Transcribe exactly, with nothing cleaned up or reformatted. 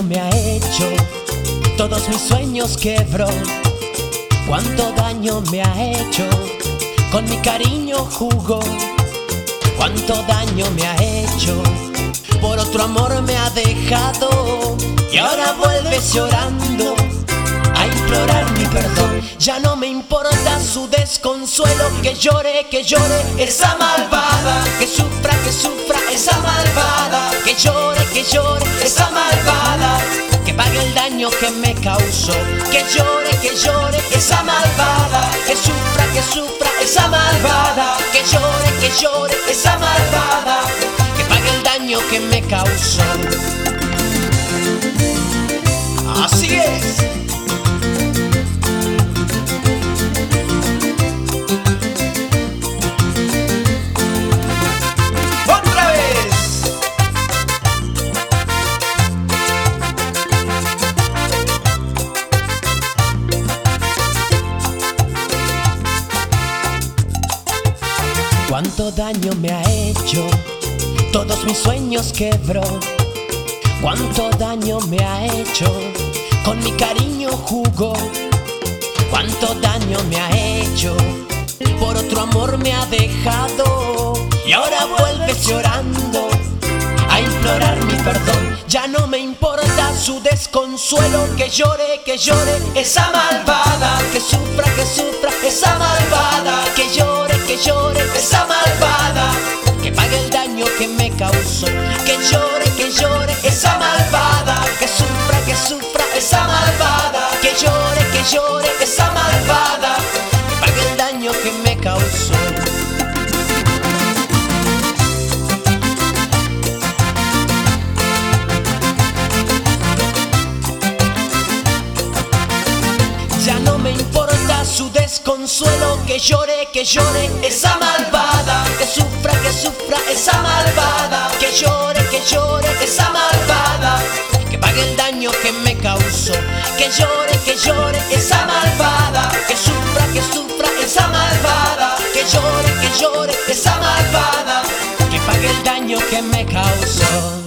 me ha hecho, todos mis sueños quebró. Cuánto daño me ha hecho, con mi cariño jugó. Cuánto daño me ha hecho, por otro amor me ha dejado. Y ahora vuelves llorando a implorar mi perdón. Ya no me importa su desconsuelo, que llore, que llore esa malvada, que sufra, que sufra esa malvada, que llore, que llore esa malvada, que pague el daño que me causó. Que llore, que llore esa malvada, que sufra, que sufra esa malvada, que llore, que llore esa malvada, que pague el daño que me causó. Así es. Otra vez. Cuánto daño me ha hecho, todos mis sueños quebró. Cuánto daño me ha hecho, con mi cariño jugó. Cuánto daño me ha hecho, por otro amor me ha dejado. Y ahora vuelves llorando a implorar mi perdón. Ya no me importa su desconsuelo, que llore, que llore esa malvada, que sufra, que sufra esa malvada, que llore, que llore esa malvada, que pague el daño que me causó. Que llore, que llore esa malvada, que sufra, que sufra esa malvada, que llore, que llore esa malvada, que pague el daño que me causó. Ya no me importa su desconsuelo, que llore, que llore esa malvada, que sufra, que sufra esa malvada, que llore, que llore esa malvada, que pague el daño que me causó. Que llore, que llore esa malvada, que sufra, que sufra esa malvada, que llore, que llore esa malvada, que pague el daño que me causó.